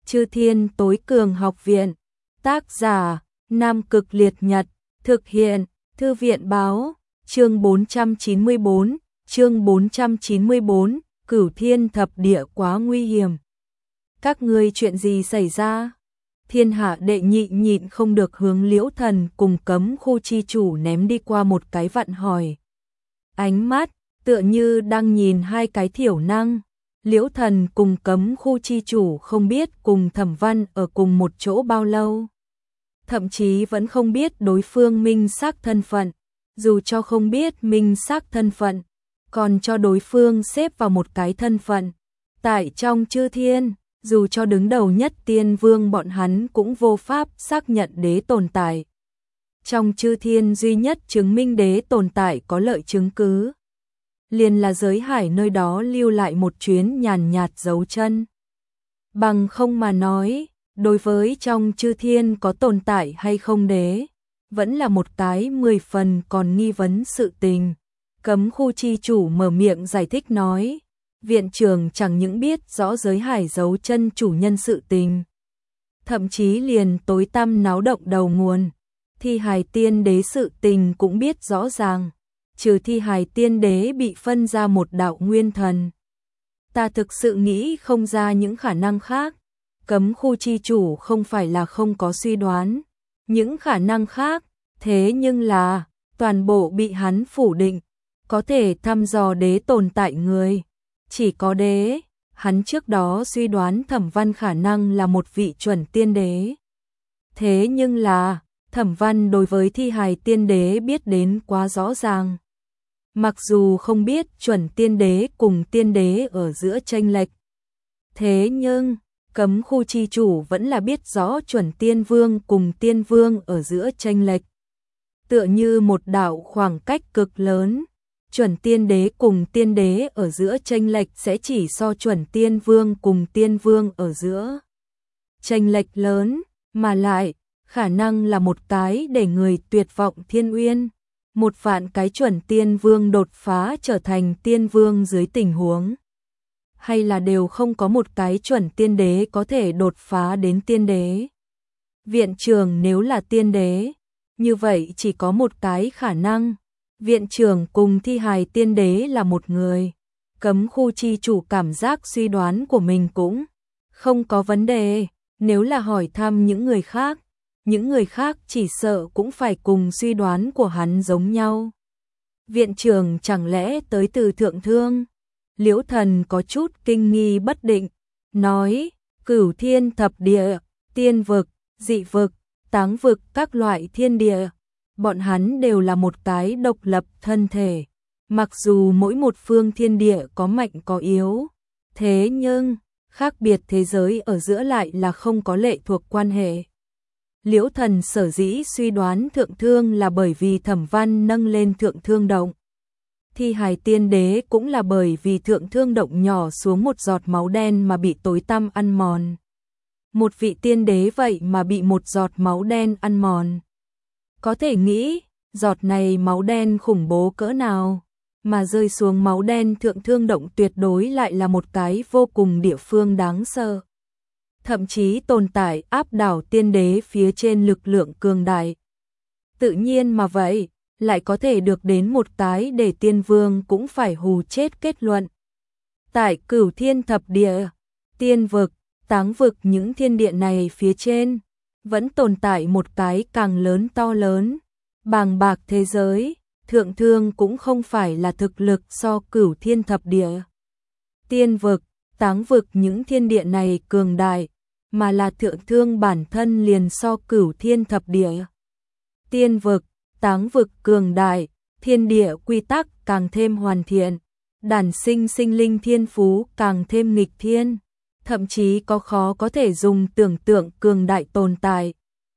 Chư Thiên Tối Cường Học Viện. Tác giả: Nam Cực Liệt Nhật. Thực hiện: Thư viện báo. Chương 494, chương 494, Cửu Thiên Thập Địa quá nguy hiểm. Các ngươi chuyện gì xảy ra? Thiên Hạ Đệ Nhị nhịn không được hướng Liễu Thần cùng Cấm Khu chi chủ ném đi qua một cái vặn hỏi. Ánh mắt tựa như đang nhìn hai cái thiểu năng. Liễu Thần cùng Cấm Khu chi chủ không biết cùng Thẩm Văn ở cùng một chỗ bao lâu. Thậm chí vẫn không biết đối phương minh xác thân phận. Dù cho không biết minh xác thân phận, còn cho đối phương xếp vào một cái thân phận. Tại trong chư thiên, dù cho đứng đầu nhất tiên vương bọn hắn cũng vô pháp xác nhận đế tồn tại. Trong chư thiên duy nhất chứng minh đế tồn tại có lợi chứng cứ, liền là giới hải nơi đó lưu lại một chuyến nhàn nhạt dấu chân. Bằng không mà nói, đối với trong chư thiên có tồn tại hay không đế, vẫn là một cái 10 phần còn nghi vấn sự tình. Cấm Khu chi chủ mở miệng giải thích nói, viện trưởng chẳng những biết rõ giới hải dấu chân chủ nhân sự tình, thậm chí liền tối tăm náo động đầu nguồn, Thi Hài Tiên Đế sự tình cũng biết rõ ràng, trừ Thi Hài Tiên Đế bị phân ra một đạo nguyên thần. Ta thực sự nghĩ không ra những khả năng khác. Cấm Khu chi chủ không phải là không có suy đoán những khả năng khác, thế nhưng là toàn bộ bị hắn phủ định. Có thể thăm dò đế tồn tại người chỉ có đế. Hắn trước đó suy đoán Thẩm Văn khả năng là một vị chuẩn tiên đế, thế nhưng là Thẩm Văn đối với Thi Hài Tiên Đế biết đến quá rõ ràng. Mặc dù không biết chuẩn tiên đế cùng tiên đế ở giữa chênh lệch, thế nhưng Cấm Khu chi chủ vẫn là biết rõ chuẩn tiên vương cùng tiên vương ở giữa chênh lệch. Tựa như một đạo khoảng cách cực lớn, chuẩn tiên đế cùng tiên đế ở giữa chênh lệch sẽ chỉ so chuẩn tiên vương cùng tiên vương ở giữa chênh lệch lớn, mà lại khả năng là một cái để người tuyệt vọng thiên uyên. Một vạn cái chuẩn tiên vương đột phá trở thành tiên vương dưới tình huống, hay là đều không có một cái chuẩn tiên đế có thể đột phá đến tiên đế. Viện trưởng nếu là tiên đế, như vậy chỉ có một cái khả năng, viện trưởng cùng Thi Hài Tiên Đế là một người. Cấm Khu chi chủ cảm giác suy đoán của mình cũng không có vấn đề, nếu là hỏi thăm những người khác chỉ sợ cũng phải cùng suy đoán của hắn giống nhau. Viện trưởng chẳng lẽ tới từ Thượng Thương? Liễu Thần có chút kinh nghi bất định, nói, Cửu Thiên Thập Địa, tiên vực, dị vực, táng vực, các loại thiên địa, bọn hắn đều là một cái độc lập thân thể. Mặc dù mỗi một phương thiên địa có mạnh có yếu, thế nhưng khác biệt thế giới ở giữa lại là không có lệ thuộc quan hệ. Liễu Thần sở dĩ suy đoán Thượng Thương là bởi vì Thẩm Văn nâng lên Thượng Thương động. Thi Hài Tiên Đế cũng là bởi vì Thượng Thương động nhỏ xuống một giọt máu đen mà bị tối tăm ăn mòn. Một vị tiên đế vậy mà bị một giọt máu đen ăn mòn. Có thể nghĩ, giọt này máu đen khủng bố cỡ nào, mà rơi xuống máu đen Thượng Thương động tuyệt đối lại là một cái vô cùng địa phương đáng sợ. Thậm chí tồn tại áp đảo tiên đế phía trên lực lượng cường đại. Tự nhiên mà vậy, lại có thể được đến một cái để tiên vương cũng phải hù chết kết luận. Tại Cửu Thiên Thập Địa, tiên vực, táng vực những thiên địa này phía trên, vẫn tồn tại một cái càng lớn to lớn, bàng bạc thế giới. Thượng Thương cũng không phải là thực lực so Cửu Thiên Thập Địa, tiên vực, táng vực những thiên địa này cường đại, mà là Thượng Thương bản thân liền so Cửu Thiên Thập Địa, tiên vực, táng vực cường đại, thiên địa quy tắc càng thêm hoàn thiện, đản sinh sinh linh thiên phú càng thêm nghịch thiên, thậm chí có khó có thể dùng tưởng tượng cường đại tồn tại.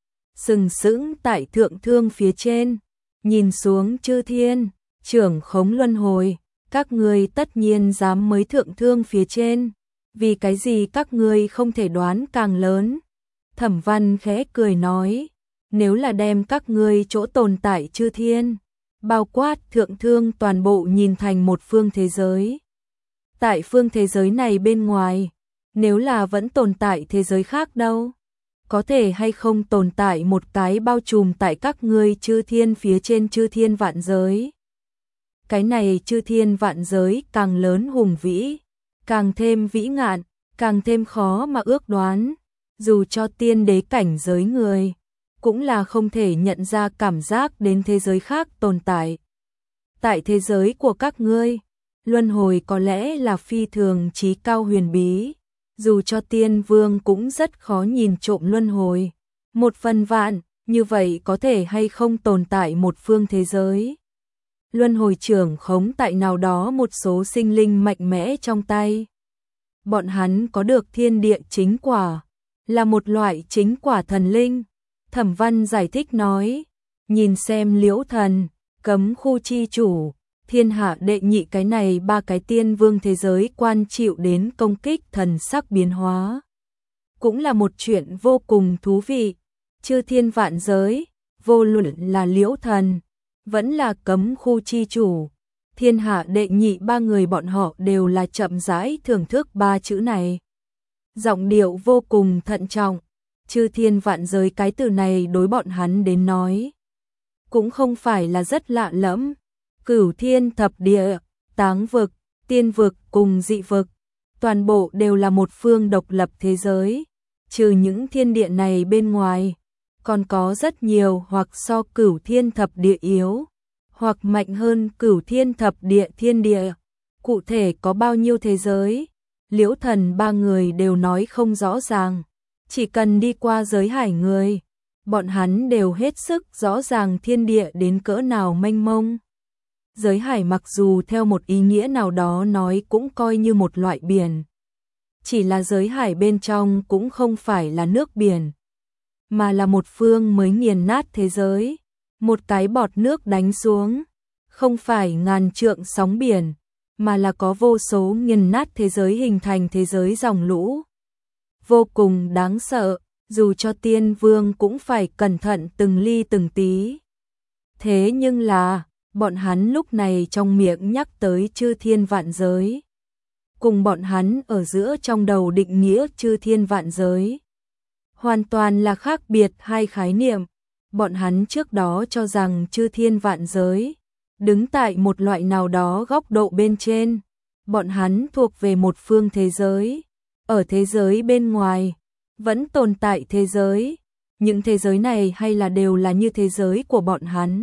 Sừng sững tại Thượng Thương phía trên, nhìn xuống chư thiên, trưởng khống luân hồi, các ngươi tất nhiên dám mới Thượng Thương phía trên, vì cái gì các ngươi không thể đoán càng lớn? Thẩm Văn khẽ cười nói, nếu là đem các ngươi chỗ tồn tại chư thiên, bao quát Thượng Thương toàn bộ nhìn thành một phương thế giới. Tại phương thế giới này bên ngoài, Nếu là vẫn tồn tại thế giới khác đâu? Có thể hay không tồn tại một cái bao trùm tại các ngươi chư thiên phía trên chư thiên vạn giới? Cái này chư thiên vạn giới càng lớn hùng vĩ, càng thêm vĩ ngạn, càng thêm khó mà ước đoán. Dù cho tiên đế cảnh giới người, cũng là không thể nhận ra cảm giác đến thế giới khác tồn tại. Tại thế giới của các ngươi, luân hồi có lẽ là phi thường trí cao huyền bí. Dù cho tiên vương cũng rất khó nhìn trộm luân hồi. 1/1000, như vậy có thể hay không tồn tại một phương thế giới? Luân hồi trưởng khống tại nào đó một số sinh linh mạnh mẽ trong tay. Bọn hắn có được thiên địa chính quả, là một loại chính quả thần linh. Thẩm Văn giải thích nói, nhìn xem Liễu Thần, Cấm Khu chi chủ, Thiên Hạ đệ nhị cái này ba cái tiên vương thế giới quan chịu đến công kích thần sắc biến hóa. Cũng là một chuyện vô cùng thú vị. Chư thiên vạn giới, vô luận là Liễu Thần, vẫn là Cấm Khu chi chủ, Thiên Hạ đệ nhị ba người bọn họ đều là chậm rãi thưởng thức ba chữ này. Giọng điệu vô cùng thận trọng, chư thiên vạn giới cái từ này đối bọn hắn đến nói cũng không phải là rất lạ lẫm. Cửu thiên thập địa, táng vực, tiên vực cùng dị vực, toàn bộ đều là một phương độc lập thế giới. Trừ những thiên địa này bên ngoài, còn có rất nhiều hoặc so cửu thiên thập địa yếu, hoặc mạnh hơn cửu thiên thập địa thiên địa. Cụ thể có bao nhiêu thế giới, Liễu Thần ba người đều nói không rõ ràng. Chỉ cần đi qua giới hải người, bọn hắn đều hết sức rõ ràng thiên địa đến cỡ nào mênh mông. Giới hải mặc dù theo một ý nghĩa nào đó nói cũng coi như một loại biển. Chỉ là giới hải bên trong cũng không phải là nước biển, mà là một phương mới nghiền nát thế giới. Một cái bọt nước đánh xuống, không phải ngàn trượng sóng biển, mà là có vô số nghiền nát thế giới hình thành thế giới dòng lũ. Vô cùng đáng sợ, dù cho tiên vương cũng phải cẩn thận từng ly từng tí. Thế nhưng là, bọn hắn lúc này trong miệng nhắc tới chư thiên vạn giới. Cùng bọn hắn ở giữa trong đầu định nghĩa chư thiên vạn giới. Hoàn toàn là khác biệt hai khái niệm. Bọn hắn trước đó cho rằng chư thiên vạn giới đứng tại một loại nào đó góc độ bên trên. Bọn hắn thuộc về một phương thế giới. Ở thế giới bên ngoài, vẫn tồn tại thế giới. Những thế giới này hay là đều là như thế giới của bọn hắn.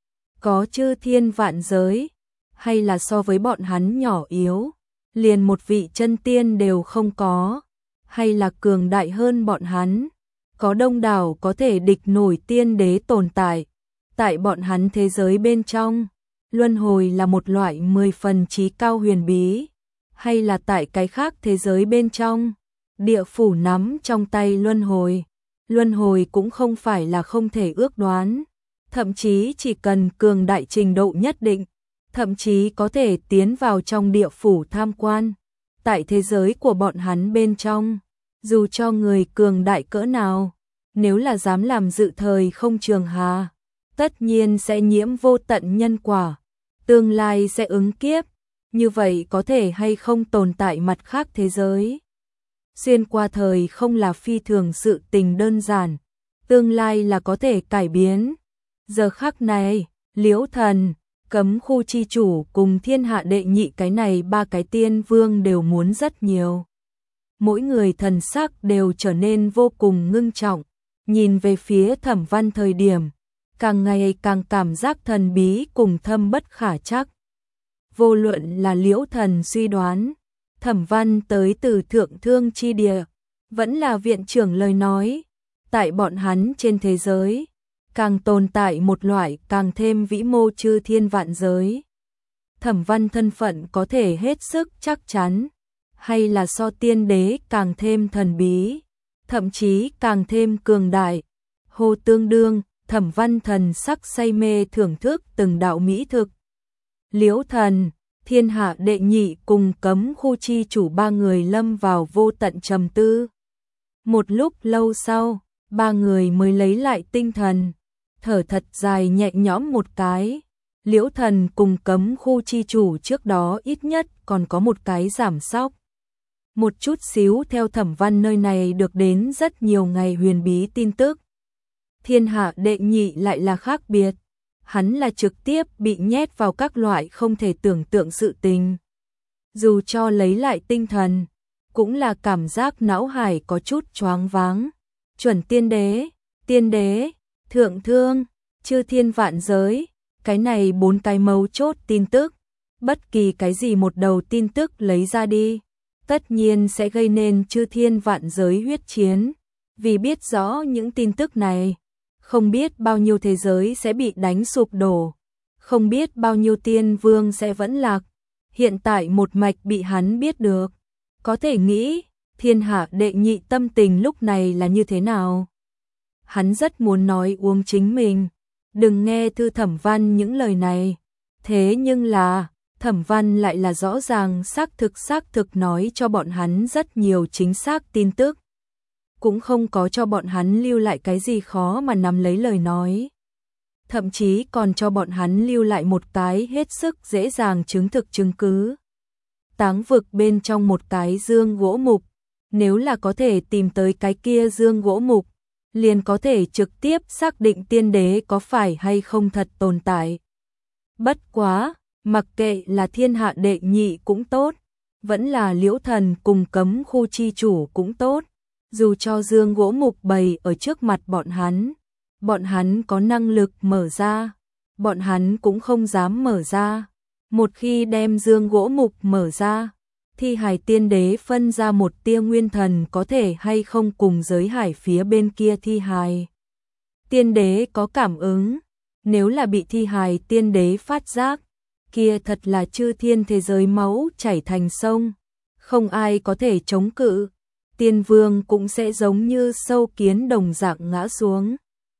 Có chư thiên vạn giới, hay là so với bọn hắn nhỏ yếu, liền một vị chân tiên đều không có, hay là cường đại hơn bọn hắn, có đông đảo có thể địch nổi tiên đế tồn tại. Tại bọn hắn thế giới bên trong, luân hồi là một loại 10 phần trí cao huyền bí, hay là tại cái khác thế giới bên trong, địa phủ nắm trong tay luân hồi cũng không phải là không thể ước đoán. Thậm chí chỉ cần cường đại trình độ nhất định, thậm chí có thể tiến vào trong địa phủ tham quan. Tại thế giới của bọn hắn bên trong, dù cho người cường đại cỡ nào, nếu là dám làm dự thời không trường hà, tất nhiên sẽ nhiễm vô tận nhân quả, tương lai sẽ ứng kiếp. Như vậy có thể hay không tồn tại mặt khác thế giới? Xuyên qua thời không là phi thường sự tình đơn giản, tương lai là có thể cải biến. Giờ khắc này, Liễu Thần, Cấm Khu chi chủ cùng Thiên Hạ đệ nhị cái này ba cái tiên vương đều muốn rất nhiều. Mỗi người thần sắc đều trở nên vô cùng ngưng trọng, nhìn về phía Thẩm Văn thời điểm, càng ngày càng cảm giác thần bí cùng thâm bất khả trắc. Vô luận là Liễu Thần suy đoán, Thẩm Văn tới từ thượng thương chi địa, vẫn là viện trưởng lời nói, tại bọn hắn trên thế giới, càng tồn tại một loại càng thêm vĩ mô chư thiên vạn giới. Thẩm Văn thân phận có thể hết sức chắc chắn, hay là so tiên đế càng thêm thần bí, thậm chí càng thêm cường đại. Hồ tương đương, Thẩm Văn thần sắc say mê thưởng thức từng đạo mỹ thực. Liễu Thần, Thiên Hạ đệ nhị cùng Cấm Khu chi chủ ba người lâm vào vô tận trầm tư. Một lúc lâu sau, ba người mới lấy lại tinh thần, thở thật dài nhẹ nhõm một cái. Liễu Thần cùng Cấm Khu chi chủ trước đó ít nhất còn có một cái giảm sóc. một chút xíu theo Thẩm Văn nơi này được đến rất nhiều ngày huyền bí tin tức. Thiên Hạ đệ nhị lại là khác biệt, hắn là trực tiếp bị nhét vào các loại không thể tưởng tượng sự tình. Dù cho lấy lại tinh thần, cũng là cảm giác não hải có chút choáng váng. Chuẩn tiên đế, thượng thương, chư thiên vạn giới, cái này 4 cái mấu chốt tin tức, bất kỳ cái gì một đầu tin tức lấy ra đi, tất nhiên sẽ gây nên chư thiên vạn giới huyết chiến. Vì biết rõ những tin tức này, không biết bao nhiêu thế giới sẽ bị đánh sụp đổ, không biết bao nhiêu tiên vương sẽ vẫn lạc. Hiện tại một mạch bị hắn biết được, có thể nghĩ Thiên Hạ đệ nhị tâm tình lúc này là như thế nào. Hắn rất muốn nói uống chính mình, đừng nghe Thư Thẩm Văn những lời này. Thế nhưng là, Thẩm Văn lại là rõ ràng xác thực nói cho bọn hắn rất nhiều chính xác tin tức. Cũng không có cho bọn hắn lưu lại cái gì khó mà nắm lấy lời nói. Thậm chí còn cho bọn hắn lưu lại một cái hết sức dễ dàng chứng thực chứng cứ. Táng vực bên trong một cái dương gỗ mục, nếu là có thể tìm tới cái kia dương gỗ mục, liền có thể trực tiếp xác định tiên đế có phải hay không thật tồn tại. Bất quá, mặc kệ là Thiên Hạ đệ nhị cũng tốt, vẫn là Liễu Thần cùng Cấm khu chi chủ cũng tốt, dù cho dương gỗ mục bày ở trước mặt bọn hắn có năng lực mở ra, bọn hắn cũng không dám mở ra. Một khi đem dương gỗ mục mở ra, thi hải tiên đế phân ra một tia nguyên thần có thể hay không cùng giới hải phía bên kia thi hài. Tiên đế có cảm ứng, nếu là bị thi hài tiên đế phát giác, kia thật là chư thiên thế giới máu chảy thành sông, không ai có thể chống cự, tiên vương cũng sẽ giống như sâu kiến đồng dạng ngã xuống.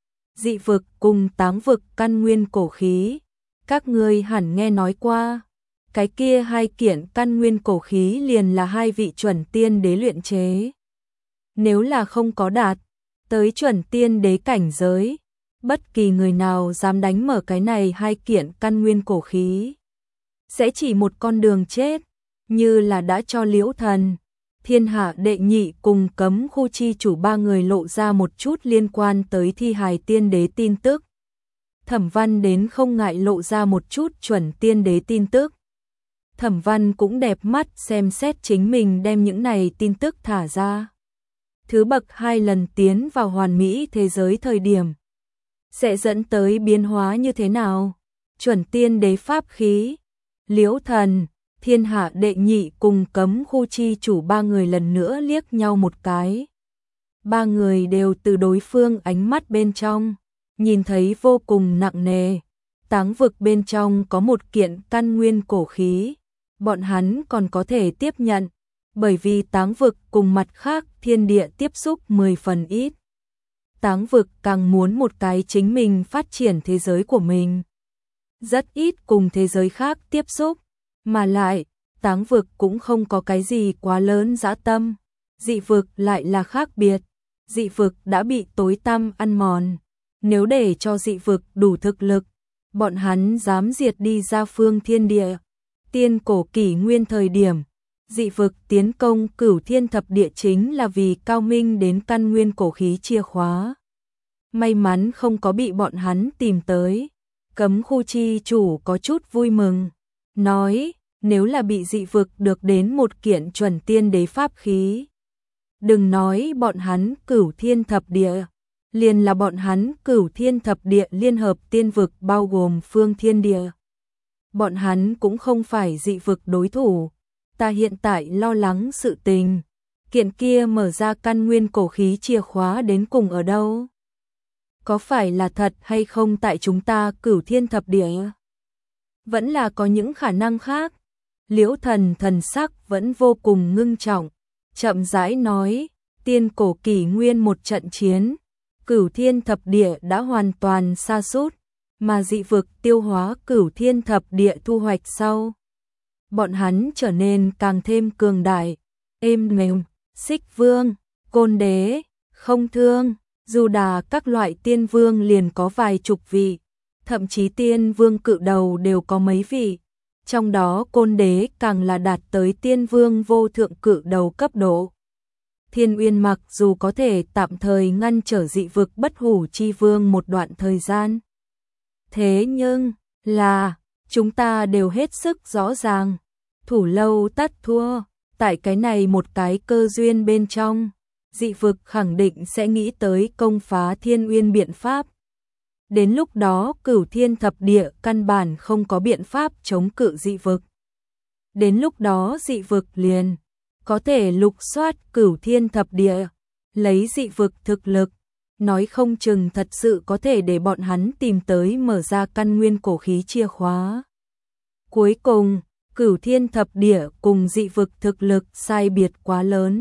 Dị vực cùng táng vực căn nguyên cổ khí, các ngươi hẳn nghe nói qua. Cái kia 2 kiện căn nguyên cổ khí liền là 2 vị chuẩn tiên đế luyện chế. Nếu là không có đạt tới chuẩn tiên đế cảnh giới, bất kỳ người nào dám đánh mở cái này 2 kiện căn nguyên cổ khí, sẽ chỉ một con đường chết, như là đã cho Liễu Thần, Thiên Hạ đệ nhị cùng Cấm khu chi chủ 3 người lộ ra một chút liên quan tới thi hài tiên đế tin tức. Thẩm Văn đến không ngại lộ ra một chút chuẩn tiên đế tin tức. Thẩm Văn cũng đẹp mắt xem xét chính mình đem những này tin tức thả ra. Thứ bậc 2 lần tiến vào hoàn mỹ thế giới thời điểm, sẽ dẫn tới biến hóa như thế nào? Chuẩn tiên đế pháp khí, Liễu Thần, Thiên Hạ đệ nhị cùng Cấm khu chi chủ 3 người lần nữa liếc nhau một cái. 3 người đều từ đối phương ánh mắt bên trong, nhìn thấy vô cùng nặng nề. Táng vực bên trong có một kiện căn nguyên cổ khí, bọn hắn còn có thể tiếp nhận, bởi vì táng vực cùng mặt khác thiên địa tiếp xúc 10 phần ít. Táng vực càng muốn một cái chính mình phát triển thế giới của mình, rất ít cùng thế giới khác tiếp xúc, mà lại, táng vực cũng không có cái gì quá lớn dã tâm. Dị vực lại là khác biệt, dị vực đã bị tối tăm ăn mòn, nếu để cho dị vực đủ thực lực, bọn hắn dám diệt đi ra phương thiên địa. Tiên cổ kỷ nguyên thời điểm, dị vực tiến công Cửu Thiên Thập Địa chính là vì cao minh đến căn nguyên cổ khí chìa khóa. May mắn không có bị bọn hắn tìm tới. Cấm khu chi chủ có chút vui mừng, nói, nếu là bị dị vực được đến một kiện chuẩn tiên đế pháp khí, đừng nói bọn hắn Cửu Thiên Thập Địa, liền là bọn hắn Cửu Thiên Thập Địa liên hợp tiên vực bao gồm phương thiên địa, bọn hắn cũng không phải dị vực đối thủ. Ta hiện tại lo lắng sự tình, kiện kia mở ra căn nguyên cổ khí chìa khóa đến cùng ở đâu? Có phải là thật hay không tại chúng ta Cửu Thiên Thập Địa? Vẫn là có những khả năng khác. Liễu Thần thần sắc vẫn vô cùng ngưng trọng, chậm rãi nói, tiên cổ kỷ nguyên một trận chiến, Cửu Thiên Thập Địa đã hoàn toàn sa sút, mà dị vực tiêu hóa Cửu Thiên Thập Địa thu hoạch sau, bọn hắn trở nên càng thêm cường đại. Êm mềm, Xích Vương, Côn Đế, Không Thương, dù đà các loại tiên vương liền có vài chục vị, thậm chí tiên vương cự đầu đều có mấy vị. Trong đó Côn Đế càng là đạt tới tiên vương vô thượng cự đầu cấp độ. Thiên Uyên mặc dù có thể tạm thời ngăn trở dị vực Bất Hủ Chi Vương một đoạn thời gian. Thế nhưng, là, chúng ta đều hết sức rõ ràng. Thủ lâu tắt thua, tại cái này một cái cơ duyên bên trong, dị vực khẳng định sẽ nghĩ tới công phá Thiên Uyên biện pháp. Đến lúc đó Cửu Thiên Thập Địa căn bản không có biện pháp chống cự dị vực. Đến lúc đó dị vực liền có thể lục soát Cửu Thiên Thập Địa, lấy dị vực thực lực, nói không chừng thật sự có thể để bọn hắn tìm tới mở ra căn nguyên cổ khí chìa khóa. Cuối cùng, Cửu Thiên Thập Địa cùng dị vực thực lực sai biệt quá lớn.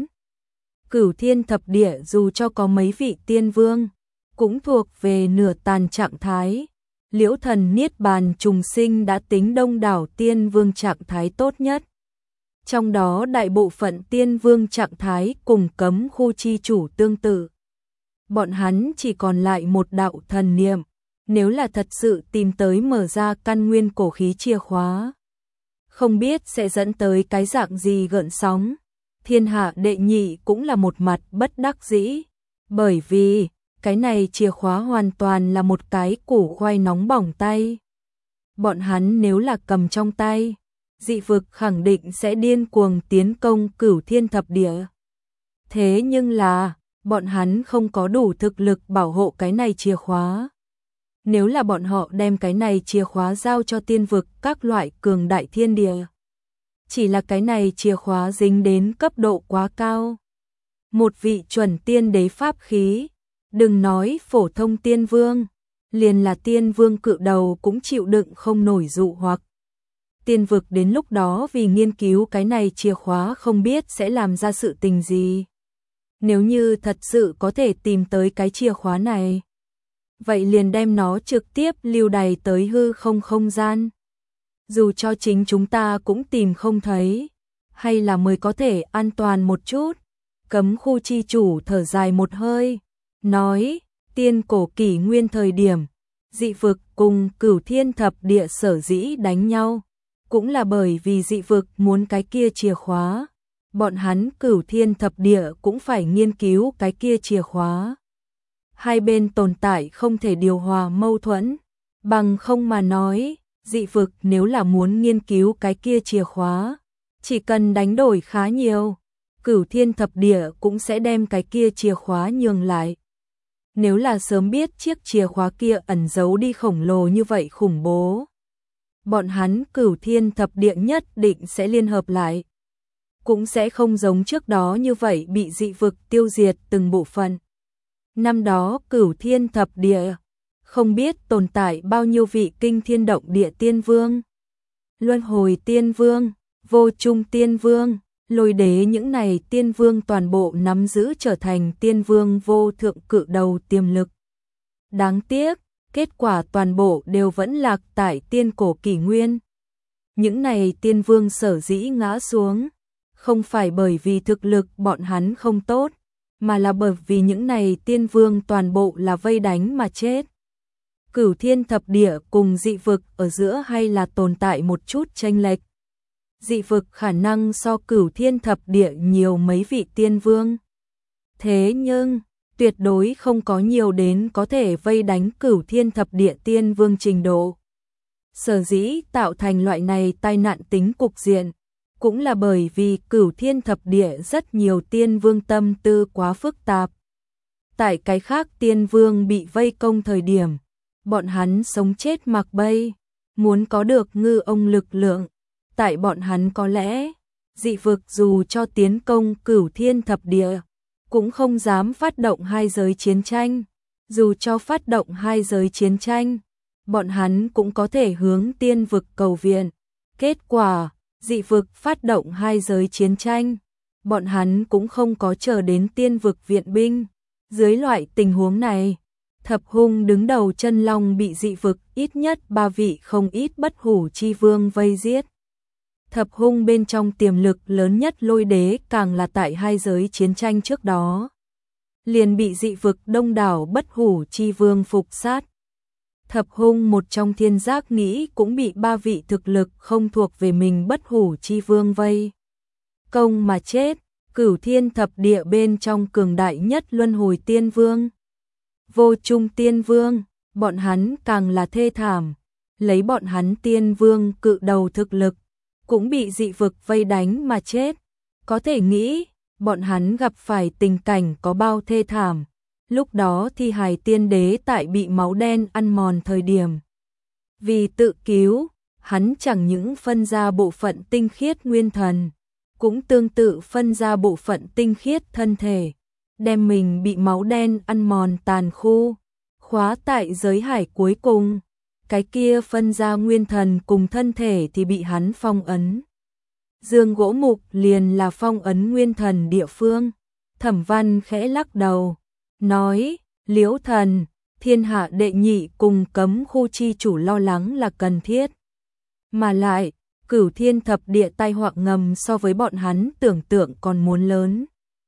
Cửu Thiên Thập Địa dù cho có mấy vị tiên vương, cũng thuộc về nửa tàn trạng thái. Liễu Thần Niết Bàn trùng sinh đã tính đông đảo tiên vương trạng thái tốt nhất. Trong đó đại bộ phận tiên vương trạng thái cùng cấm khu chi chủ tương tự. Bọn hắn chỉ còn lại một đạo thần niệm, nếu là thật sự tìm tới mở ra căn nguyên cổ khí chìa khóa, không biết sẽ dẫn tới cái dạng gì gợn sóng. Thiên Hạ đệ nhị cũng là một mặt bất đắc dĩ, bởi vì cái này chìa khóa hoàn toàn là một cái củ khoai nóng bỏng tay. Bọn hắn nếu là cầm trong tay, dị vực khẳng định sẽ điên cuồng tiến công Cửu Thiên Thập Địa. Thế nhưng là, bọn hắn không có đủ thực lực bảo hộ cái này chìa khóa. Nếu là bọn họ đem cái này chìa khóa giao cho tiên vực các loại cường đại thiên địa, chỉ là cái này chìa khóa dính đến cấp độ quá cao. Một vị chuẩn tiên đế pháp khí, đừng nói phổ thông tiên vương, liền là tiên vương cự đầu cũng chịu đựng không nổi dụ hoặc. Tiên vực đến lúc đó vì nghiên cứu cái này chìa khóa không biết sẽ làm ra sự tình gì. Nếu như thật sự có thể tìm tới cái chìa khóa này, vậy liền đem nó trực tiếp lưu đày tới hư không không gian. Dù cho chính chúng ta cũng tìm không thấy, hay là mới có thể an toàn một chút. Cấm khu chi chủ thở dài một hơi, nói, tiên cổ kỷ nguyên thời điểm, dị vực cùng Cửu Thiên Thập Địa sở dĩ đánh nhau, cũng là bởi vì dị vực muốn cái kia chìa khóa. Bọn hắn Cửu Thiên Thập Địa cũng phải nghiên cứu cái kia chìa khóa. Hai bên tồn tại không thể điều hòa mâu thuẫn, bằng không mà nói, dị vực nếu là muốn nghiên cứu cái kia chìa khóa, chỉ cần đánh đổi khá nhiều, Cửu Thiên Thập Địa cũng sẽ đem cái kia chìa khóa nhường lại. Nếu là sớm biết chiếc chìa khóa kia ẩn giấu đi khổng lồ như vậy khủng bố, bọn hắn Cửu Thiên Thập Địa nhất định sẽ liên hợp lại, cũng sẽ không giống trước đó như vậy bị dị vực tiêu diệt từng bộ phận. Năm đó Cửu Thiên Thập Địa không biết tồn tại bao nhiêu vị kinh thiên động địa tiên vương, luân hồi tiên vương, vô trung tiên vương, lôi đế, những này tiên vương toàn bộ nắm giữ trở thành tiên vương vô thượng cự đầu tiềm lực. Đáng tiếc, kết quả toàn bộ đều vẫn lạc tại tiên cổ kỷ nguyên. Những này tiên vương sở dĩ ngã xuống, không phải bởi vì thực lực bọn hắn không tốt, mà là bởi vì những này tiên vương toàn bộ là vây đánh mà chết. Cửu Thiên Thập Địa cùng dị vực ở giữa hay là tồn tại một chút chênh lệch. Dị vực khả năng so Cửu Thiên Thập Địa nhiều mấy vị tiên vương. Thế nhưng, tuyệt đối không có nhiều đến có thể vây đánh Cửu Thiên Thập Địa tiên vương trình độ. Sở dĩ tạo thành loại này tai nạn tính cục diện, cũng là bởi vì Cửu Thiên Thập Địa rất nhiều tiên vương tâm tư quá phức tạp. Tại cái khác tiên vương bị vây công thời điểm, bọn hắn sống chết mặc bay, muốn có được ngư ông lực lượng. Tại bọn hắn có lẽ, dị vực dù cho tiến công Cửu Thiên Thập Địa, cũng không dám phát động hai giới chiến tranh. Dù cho phát động hai giới chiến tranh, bọn hắn cũng có thể hướng tiên vực cầu viện. Kết quả, dị vực phát động hai giới chiến tranh, bọn hắn cũng không có chờ đến tiên vực viện binh. Dưới loại tình huống này, Thập Hung đứng đầu chân long bị dị vực ít nhất 3 vị không ít bất hủ chi vương vây giết. Thập Hung bên trong tiềm lực lớn nhất lôi đế càng là tại hai giới chiến tranh trước đó liền bị dị vực đông đảo bất hủ chi vương phục sát. Thập hung một trong thiên giác nghĩ cũng bị ba vị thực lực không thuộc về mình Bất Hủ Chi Vương vây công mà chết. Cửu Thiên Thập Địa bên trong cường đại nhất Luân Hồi Tiên Vương, Vô Trung Tiên Vương, bọn hắn càng là thê thảm, lấy bọn hắn Tiên Vương cự đầu thực lực, cũng bị dị vực vây đánh mà chết. Có thể nghĩ, bọn hắn gặp phải tình cảnh có bao thê thảm. Lúc đó thi hài tiên đế tại bị máu đen ăn mòn thời điểm. Vì tự cứu, hắn chẳng những phân ra bộ phận tinh khiết nguyên thần, cũng tương tự phân ra bộ phận tinh khiết thân thể, đem mình bị máu đen ăn mòn tàn khu, khóa tại giới hải cuối cùng. Cái kia phân ra nguyên thần cùng thân thể thì bị hắn phong ấn. Dương gỗ mục liền là phong ấn nguyên thần địa phương. Thẩm Văn khẽ lắc đầu, nói, Liễu thần, thiên hạ đệ nhị cùng cấm khu chi chủ lo lắng là cần thiết. Mà lại, Cửu Thiên Thập Địa tai họa ngầm so với bọn hắn tưởng tượng còn muốn lớn.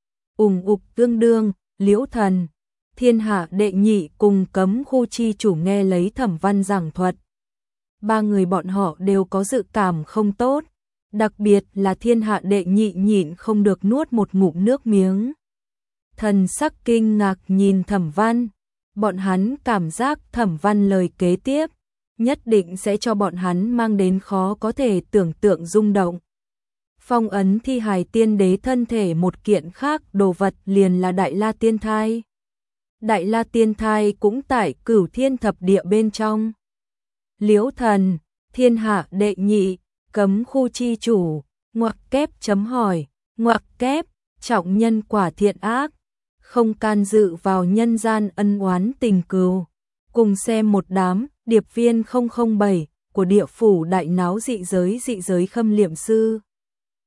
Ục tương đương, Liễu thần, thiên hạ đệ nhị cùng cấm khu chi chủ nghe lấy Thẩm Văn giảng thuật. Ba người bọn họ đều có dự cảm không tốt, đặc biệt là thiên hạ đệ nhị nhịn không được nuốt một ngụm nước miếng. Thần sắc kinh ngạc nhìn Thẩm Văn, bọn hắn cảm giác Thẩm Văn lời kế tiếp nhất định sẽ cho bọn hắn mang đến khó có thể tưởng tượng rung động. Phong ấn thi hài tiên đế thân thể một kiện khác đồ vật liền là Đại La Tiên Thai. Đại La Tiên Thai cũng tại Cửu Thiên Thập Địa bên trong. Liễu thần, thiên hạ đệ nhị, cấm khu chi chủ, ngoặc kép chấm hỏi, ngoặc kép, trọng nhân quả thiện ác, không can dự vào nhân gian ân oán tình cừu. Cùng xem một đám điệp viên 007 của địa phủ đại náo dị giới khâm liệm sư.